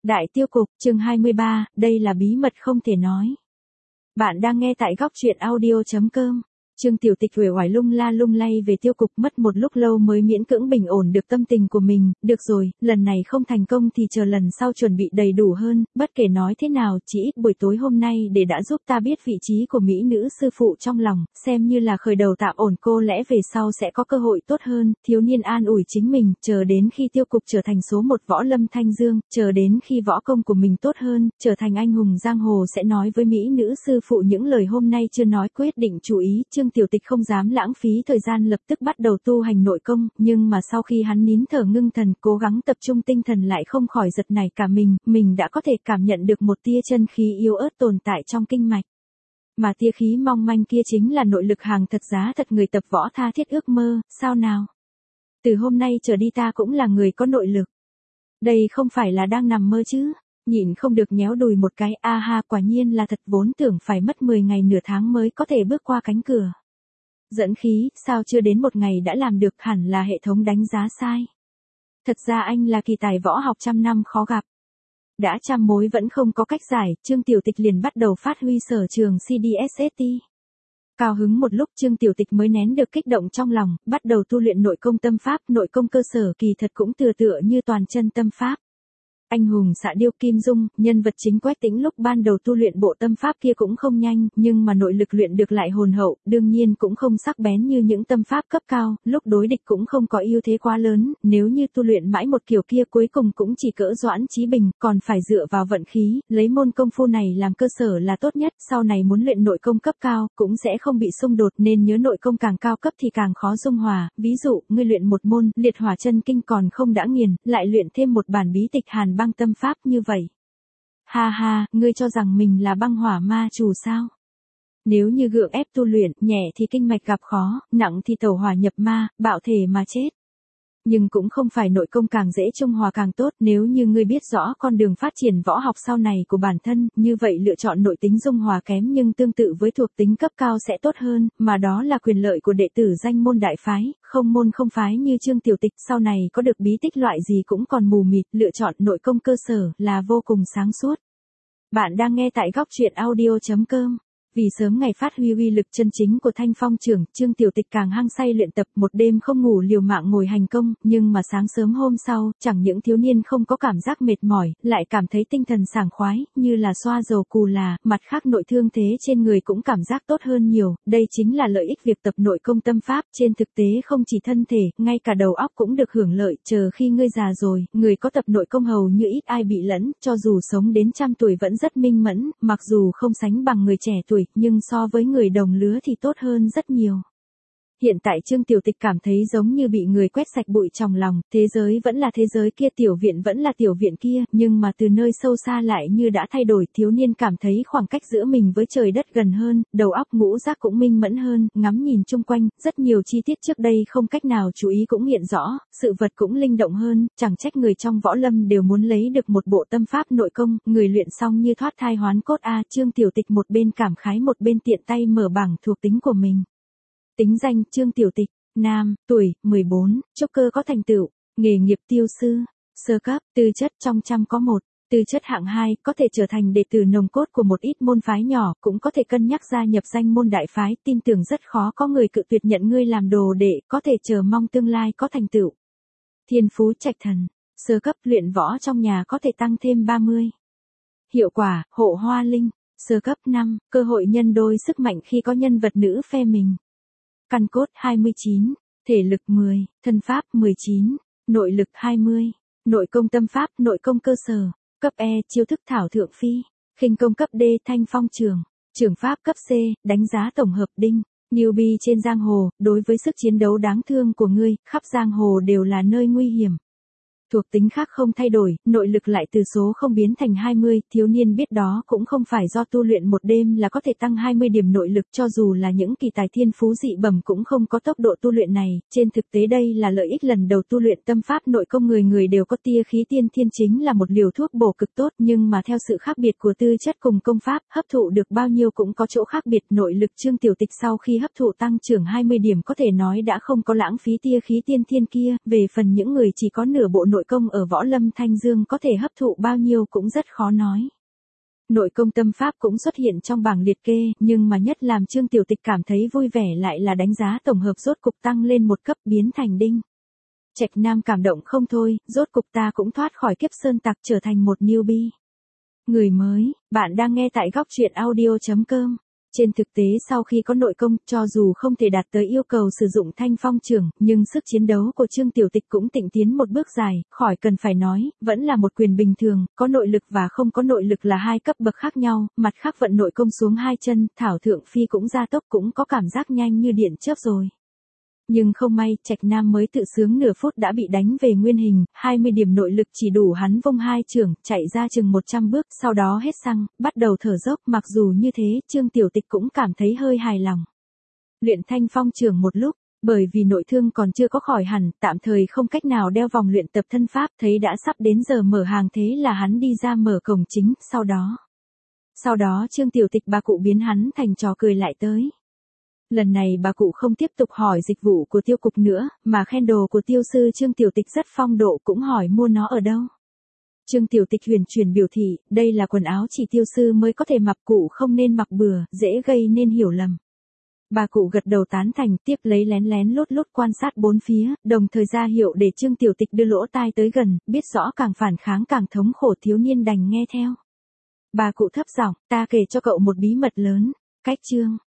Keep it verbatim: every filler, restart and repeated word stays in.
Đại tiêu cục, chương hai mươi ba, đây là bí mật không thể nói. Bạn đang nghe tại góc truyện audio chấm com. Trương Tiểu Tịch uể oải lung la lung lay về tiêu cục, mất một lúc lâu mới miễn cưỡng bình ổn được tâm tình của mình. Được rồi, lần này không thành công thì chờ lần sau chuẩn bị đầy đủ hơn, bất kể nói thế nào, chỉ ít buổi tối hôm nay để đã giúp ta biết vị trí của mỹ nữ sư phụ trong lòng, xem như là khởi đầu tạm ổn, cô lẽ về sau sẽ có cơ hội tốt hơn. Thiếu niên an ủi chính mình, chờ đến khi tiêu cục trở thành số một võ lâm thanh dương, chờ đến khi võ công của mình tốt hơn, trở thành anh hùng giang hồ sẽ nói với mỹ nữ sư phụ những lời hôm nay chưa nói, quyết định chú ý. Trương Tiểu Tịch không dám lãng phí thời gian, lập tức bắt đầu tu hành nội công, nhưng mà sau khi hắn nín thở ngưng thần, cố gắng tập trung tinh thần lại không khỏi giật nảy cả mình, mình đã có thể cảm nhận được một tia chân khí yếu ớt tồn tại trong kinh mạch. Mà tia khí mong manh kia chính là nội lực hàng thật giá thật người tập võ tha thiết ước mơ, sao nào? Từ hôm nay trở đi ta cũng là người có nội lực. Đây không phải là đang nằm mơ chứ? Nhịn không được nhéo đùi một cái, a ha, quả nhiên là thật, vốn tưởng phải mất mười ngày nửa tháng mới có thể bước qua cánh cửa dẫn khí, sao chưa đến một ngày đã làm được, hẳn là hệ thống đánh giá sai. Thật ra anh là kỳ tài võ học trăm năm khó gặp. Đã trăm mối vẫn không có cách giải, Trương Tiểu Tịch liền bắt đầu phát huy sở trường xê đê ét ét tê. Cao hứng một lúc Trương Tiểu Tịch mới nén được kích động trong lòng, bắt đầu tu luyện nội công tâm pháp, nội công cơ sở kỳ thật cũng tựa tựa như toàn chân tâm pháp. Anh hùng xạ điêu Kim Dung, nhân vật chính Quách Tĩnh lúc ban đầu tu luyện bộ tâm pháp kia cũng không nhanh, nhưng mà nội lực luyện được lại hồn hậu, đương nhiên cũng không sắc bén như những tâm pháp cấp cao, lúc đối địch cũng không có ưu thế quá lớn, nếu như tu luyện mãi một kiểu kia cuối cùng cũng chỉ cỡ Doãn Chí Bình, còn phải dựa vào vận khí, lấy môn công phu này làm cơ sở là tốt nhất, sau này muốn luyện nội công cấp cao, cũng sẽ không bị xung đột, nên nhớ nội công càng cao cấp thì càng khó dung hòa, ví dụ, ngươi luyện một môn, liệt hỏa chân kinh còn không đã nghiền, lại luyện thêm một bản bí tịch Hàn băng tâm pháp như vậy. Ha ha, ngươi cho rằng mình là băng hỏa ma chủ sao? Nếu như gượng ép tu luyện, nhẹ thì kinh mạch gặp khó, nặng thì tẩu hỏa nhập ma, bạo thể mà chết. Nhưng cũng không phải nội công càng dễ trung hòa càng tốt, nếu như ngươi biết rõ con đường phát triển võ học sau này của bản thân, như vậy lựa chọn nội tính dung hòa kém nhưng tương tự với thuộc tính cấp cao sẽ tốt hơn, mà đó là quyền lợi của đệ tử danh môn đại phái, không môn không phái như Trương Tiểu Tịch, sau này có được bí tích loại gì cũng còn mù mịt, lựa chọn nội công cơ sở là vô cùng sáng suốt. Bạn đang nghe tại góc truyện audio chấm com. Vì sớm ngày phát huy uy lực chân chính của Thanh Phong trưởng, Trương Tiểu Tịch càng hăng say luyện tập, một đêm không ngủ liều mạng ngồi hành công, nhưng mà sáng sớm hôm sau, chẳng những thiếu niên không có cảm giác mệt mỏi, lại cảm thấy tinh thần sảng khoái, như là xoa dầu cù là, mặt khác nội thương thế trên người cũng cảm giác tốt hơn nhiều, đây chính là lợi ích việc tập nội công tâm pháp, trên thực tế không chỉ thân thể, ngay cả đầu óc cũng được hưởng lợi, chờ khi ngươi già rồi, người có tập nội công hầu như ít ai bị lẫn, cho dù sống đến trăm tuổi vẫn rất minh mẫn, mặc dù không sánh bằng người trẻ tuổi, nhưng so với người đồng lứa thì tốt hơn rất nhiều. Hiện tại Trương Tiểu Tịch cảm thấy giống như bị người quét sạch bụi trong lòng, thế giới vẫn là thế giới kia, tiểu viện vẫn là tiểu viện kia, nhưng mà từ nơi sâu xa lại như đã thay đổi, thiếu niên cảm thấy khoảng cách giữa mình với trời đất gần hơn, đầu óc ngũ giác cũng minh mẫn hơn, ngắm nhìn chung quanh, rất nhiều chi tiết trước đây không cách nào chú ý cũng hiện rõ, sự vật cũng linh động hơn, chẳng trách người trong võ lâm đều muốn lấy được một bộ tâm pháp nội công, người luyện xong như thoát thai hoán cốt a. Trương Tiểu Tịch một bên cảm khái một bên tiện tay mở bảng thuộc tính của mình. Tính danh Trương Tiểu Tịch, nam, tuổi mười bốn, trúc cơ có thành tựu, nghề nghiệp tiêu sư, sơ cấp, tư chất trong trăm có một, tư chất hạng hai, có thể trở thành đệ tử nòng cốt của một ít môn phái nhỏ, cũng có thể cân nhắc gia nhập danh môn đại phái, tin tưởng rất khó có người cự tuyệt nhận ngươi làm đồ đệ, có thể chờ mong tương lai có thành tựu. Thiên phú trạch thần, sơ cấp, luyện võ trong nhà có thể tăng thêm ba mươi. Hiệu quả, hộ hoa linh, sơ cấp năm, cơ hội nhân đôi sức mạnh khi có nhân vật nữ phe mình. Căn cốt hai mươi chín, thể lực mười, thân pháp mười chín, nội lực hai mươi, nội công tâm pháp, nội công cơ sở, cấp E, chiêu thức thảo thượng phi, khinh công cấp D, Thanh Phong trường, trường pháp cấp C, đánh giá tổng hợp đinh, newbie trên giang hồ, đối với sức chiến đấu đáng thương của ngươi, khắp giang hồ đều là nơi nguy hiểm. Thuộc tính khác không thay đổi, nội lực lại từ số không biến thành hai mươi, thiếu niên biết đó cũng không phải do tu luyện một đêm là có thể tăng hai mươi điểm nội lực, cho dù là những kỳ tài thiên phú dị bẩm cũng không có tốc độ tu luyện này, trên thực tế đây là lợi ích lần đầu tu luyện tâm pháp nội công, người người đều có tia khí tiên thiên chính là một liều thuốc bổ cực tốt, nhưng mà theo sự khác biệt của tư chất cùng công pháp, hấp thụ được bao nhiêu cũng có chỗ khác biệt, nội lực Trương Tiểu Tịch sau khi hấp thụ tăng trưởng hai mươi điểm có thể nói đã không có lãng phí tia khí tiên thiên kia, về phần những người chỉ có nửa bộ nội công ở Võ Lâm Thanh Dương có thể hấp thụ bao nhiêu cũng rất khó nói. Nội công tâm pháp cũng xuất hiện trong bảng liệt kê, nhưng mà nhất làm Trương Tiểu Tịch cảm thấy vui vẻ lại là đánh giá tổng hợp rốt cục tăng lên một cấp biến thành đinh. Trạch Nam cảm động không thôi, rốt cục ta cũng thoát khỏi kiếp sơn tặc trở thành một newbie. Người mới, bạn đang nghe tại góc truyện audio chấm com. Trên thực tế sau khi có nội công, cho dù không thể đạt tới yêu cầu sử dụng thanh phong trưởng, nhưng sức chiến đấu của Trương Tiểu Tịch cũng tịnh tiến một bước dài, khỏi cần phải nói, vẫn là một quyền bình thường, có nội lực và không có nội lực là hai cấp bậc khác nhau, mặt khác vận nội công xuống hai chân, Thảo Thượng Phi cũng gia tốc cũng có cảm giác nhanh như điện chớp rồi. Nhưng không may, Trạch Nam mới tự sướng nửa phút đã bị đánh về nguyên hình, hai mươi điểm nội lực chỉ đủ hắn vung hai chưởng, chạy ra chừng một trăm bước, sau đó hết xăng, bắt đầu thở dốc, mặc dù như thế, Trương Tiểu Tịch cũng cảm thấy hơi hài lòng. Luyện thanh phong chưởng một lúc, bởi vì nội thương còn chưa có khỏi hẳn, tạm thời không cách nào đeo vòng luyện tập thân pháp, thấy đã sắp đến giờ mở hàng thế là hắn đi ra mở cổng chính, sau đó. Sau đó Trương Tiểu Tịch bà cụ biến hắn thành trò cười lại tới. Lần này bà cụ không tiếp tục hỏi dịch vụ của tiêu cục nữa, mà khen đồ của tiêu sư Trương Tiểu Tịch rất phong độ cũng hỏi mua nó ở đâu. Trương Tiểu Tịch huyền chuyển biểu thị, đây là quần áo chỉ tiêu sư mới có thể mặc, cụ không nên mặc bừa, dễ gây nên hiểu lầm. Bà cụ gật đầu tán thành, tiếp lấy lén lén lút lút quan sát bốn phía, đồng thời ra hiệu để Trương Tiểu Tịch đưa lỗ tai tới gần, biết rõ càng phản kháng càng thống khổ thiếu niên đành nghe theo. Bà cụ thấp giọng, ta kể cho cậu một bí mật lớn, cách Trương